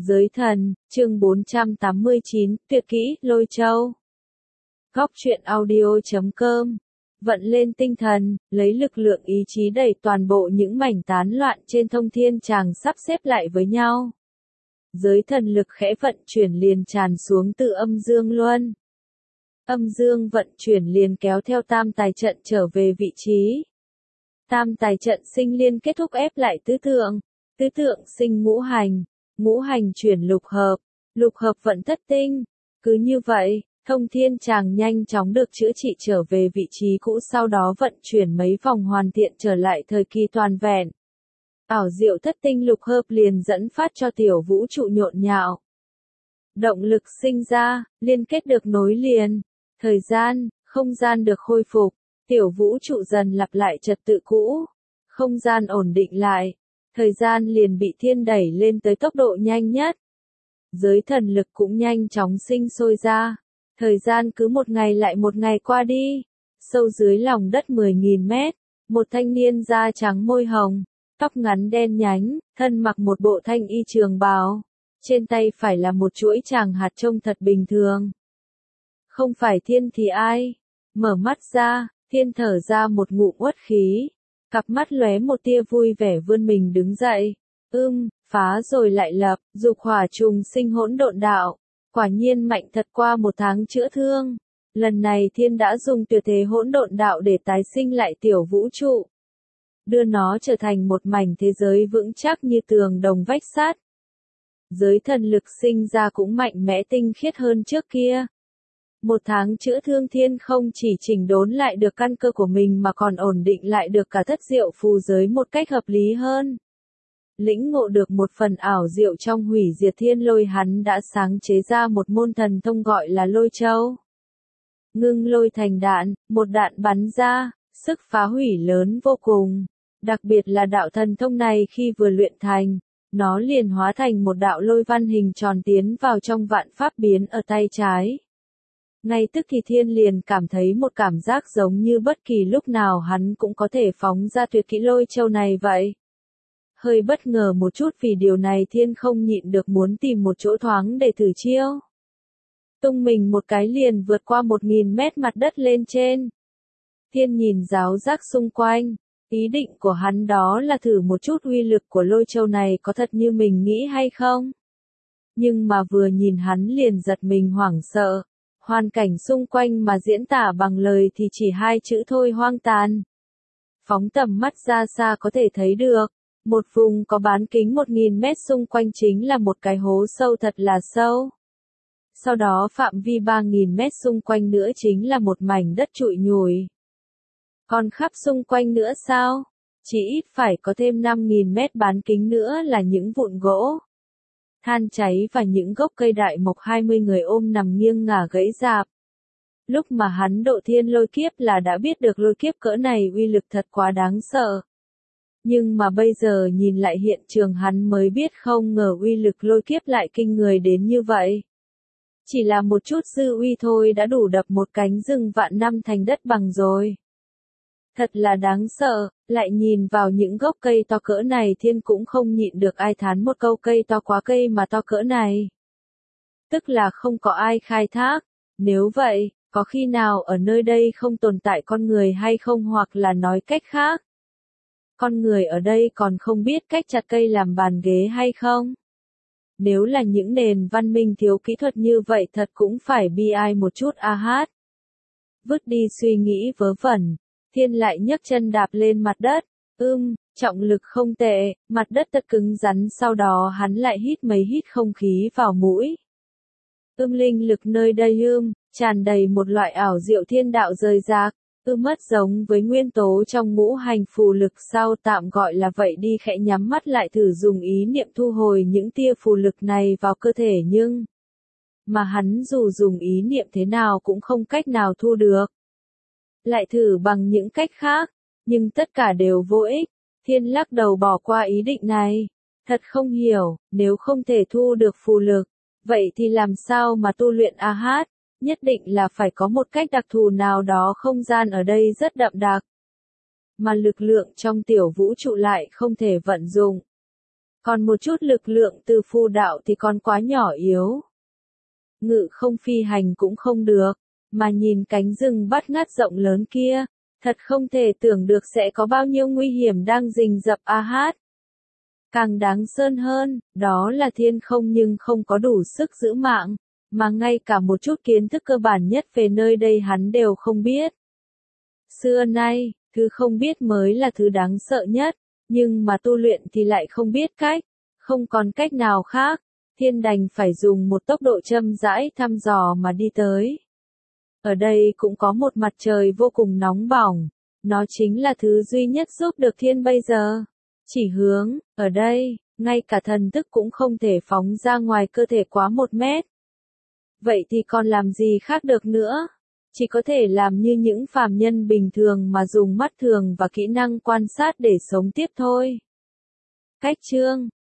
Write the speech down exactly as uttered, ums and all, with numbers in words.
Giới thần, chương bốn trăm tám mươi chín, tuyệt kỹ, Lôi Châu. Góc truyện audio chấm com. Vận lên tinh thần, lấy lực lượng ý chí đẩy toàn bộ những mảnh tán loạn trên thông thiên tràng sắp xếp lại với nhau. Giới thần lực khẽ vận chuyển liền tràn xuống từ âm dương luân. Âm dương vận chuyển liền kéo theo tam tài trận trở về vị trí. Tam tài trận sinh liên kết thúc ép lại tứ tượng. Tứ tượng sinh ngũ hành. Ngũ hành chuyển lục hợp, lục hợp vận thất tinh. Cứ như vậy, thông thiên tràng nhanh chóng được chữa trị trở về vị trí cũ, sau đó vận chuyển mấy vòng hoàn thiện trở lại thời kỳ toàn vẹn. Ảo diệu thất tinh lục hợp liền dẫn phát cho tiểu vũ trụ nhộn nhạo. Động lực sinh ra, liên kết được nối liền. Thời gian, không gian được khôi phục, tiểu vũ trụ dần lặp lại trật tự cũ. Không gian ổn định lại. Thời gian liền bị thiên đẩy lên tới tốc độ nhanh nhất. Giới thần lực cũng nhanh chóng sinh sôi ra. Thời gian cứ một ngày lại một ngày qua đi. Sâu dưới lòng đất mười nghìn mét, một thanh niên da trắng môi hồng, tóc ngắn đen nhánh, thân mặc một bộ thanh y trường bào. Trên tay phải là một chuỗi tràng hạt trông thật bình thường. Không phải thiên thì ai? Mở mắt ra, thiên thở ra một ngụm uất khí. Cặp mắt lóe một tia vui vẻ vươn mình đứng dậy. Ưm, phá rồi lại lập, dục hỏa trùng sinh hỗn độn đạo. Quả nhiên mạnh thật, qua một tháng chữa thương. Lần này thiên đã dùng tuyệt thế hỗn độn đạo để tái sinh lại tiểu vũ trụ. Đưa nó trở thành một mảnh thế giới vững chắc như tường đồng vách sắt. Giới thần lực sinh ra cũng mạnh mẽ tinh khiết hơn trước kia. Một tháng chữa thương thiên không chỉ chỉnh đốn lại được căn cơ của mình mà còn ổn định lại được cả thất diệu phù giới một cách hợp lý hơn. Lĩnh ngộ được một phần ảo diệu trong hủy diệt thiên lôi, hắn đã sáng chế ra một môn thần thông gọi là Lôi Châu. Ngưng lôi thành đạn, một đạn bắn ra, sức phá hủy lớn vô cùng. Đặc biệt là đạo thần thông này khi vừa luyện thành, nó liền hóa thành một đạo lôi văn hình tròn tiến vào trong vạn pháp biến ở tay trái. Ngay tức thì thiên liền cảm thấy một cảm giác giống như bất kỳ lúc nào hắn cũng có thể phóng ra tuyệt kỹ Lôi Châu này vậy. Hơi bất ngờ một chút vì điều này thiên không nhịn được muốn tìm một chỗ thoáng để thử chiêu. Tung mình một cái liền vượt qua một nghìn mét mặt đất lên trên. Thiên nhìn giáo giác xung quanh, ý định của hắn đó là thử một chút uy lực của Lôi Châu này có thật như mình nghĩ hay không. Nhưng mà vừa nhìn hắn liền giật mình hoảng sợ. Hoàn cảnh xung quanh mà diễn tả bằng lời thì chỉ hai chữ thôi: hoang tàn. Phóng tầm mắt ra xa có thể thấy được, một vùng có bán kính một nghìn mét xung quanh chính là một cái hố sâu thật là sâu. Sau đó phạm vi ba nghìn mét xung quanh nữa chính là một mảnh đất trụi nhủi. Còn khắp xung quanh nữa sao? Chỉ ít phải có thêm năm nghìn mét bán kính nữa là những vụn gỗ, than cháy và những gốc cây đại mộc hai mươi người ôm nằm nghiêng ngả gãy rạp. Lúc mà hắn độ thiên lôi kiếp là đã biết được lôi kiếp cỡ này uy lực thật quá đáng sợ. Nhưng mà bây giờ nhìn lại hiện trường hắn mới biết không ngờ uy lực lôi kiếp lại kinh người đến như vậy. Chỉ là một chút dư uy thôi đã đủ đập một cánh rừng vạn năm thành đất bằng rồi. Thật là đáng sợ, lại nhìn vào những gốc cây to cỡ này thiên cũng không nhịn được ai thán một câu: cây to quá, cây mà to cỡ này. Tức là không có ai khai thác. Nếu vậy, có khi nào ở nơi đây không tồn tại con người hay không, hoặc là nói cách khác, con người ở đây còn không biết cách chặt cây làm bàn ghế hay không? Nếu là những nền văn minh thiếu kỹ thuật như vậy thật cũng phải bi ai một chút a hát. Vứt đi suy nghĩ vớ vẩn, thiên lại nhấc chân đạp lên mặt đất. Ưm, trọng lực không tệ, mặt đất thật cứng rắn, sau đó hắn lại hít mấy hít không khí vào mũi. Ưm, linh lực nơi đây ưm, tràn đầy một loại ảo diệu thiên đạo rời rạc. Ưm, mất giống với nguyên tố trong ngũ hành phù lực sao tạm gọi là vậy đi. Khẽ nhắm mắt lại thử dùng ý niệm thu hồi những tia phù lực này vào cơ thể, nhưng mà hắn dù dùng ý niệm thế nào cũng không cách nào thu được. Lại thử bằng những cách khác, nhưng tất cả đều vô ích. Thiên lắc đầu bỏ qua ý định này. Thật không hiểu, nếu không thể thu được phù lực, vậy thì làm sao mà tu luyện a hát? Nhất định là phải có một cách đặc thù nào đó, không gian ở đây rất đậm đặc. Mà lực lượng trong tiểu vũ trụ lại không thể vận dụng. Còn một chút lực lượng từ phù đạo thì còn quá nhỏ yếu. Ngự không phi hành cũng không được, mà nhìn cánh rừng bát ngát rộng lớn kia, thật không thể tưởng được sẽ có bao nhiêu nguy hiểm đang rình rập a hát. Càng đáng sơn hơn, đó là thiên không nhưng không có đủ sức giữ mạng, mà ngay cả một chút kiến thức cơ bản nhất về nơi đây hắn đều không biết. Xưa nay, thứ không biết mới là thứ đáng sợ nhất, nhưng mà tu luyện thì lại không biết cách, không còn cách nào khác, thiên đành phải dùng một tốc độ chậm rãi thăm dò mà đi tới. Ở đây cũng có một mặt trời vô cùng nóng bỏng, nó chính là thứ duy nhất giúp được thiên bây giờ. Chỉ hướng, ở đây, ngay cả thần thức cũng không thể phóng ra ngoài cơ thể quá một mét. Vậy thì còn làm gì khác được nữa? Chỉ có thể làm như những phàm nhân bình thường mà dùng mắt thường và kỹ năng quan sát để sống tiếp thôi. Cách chương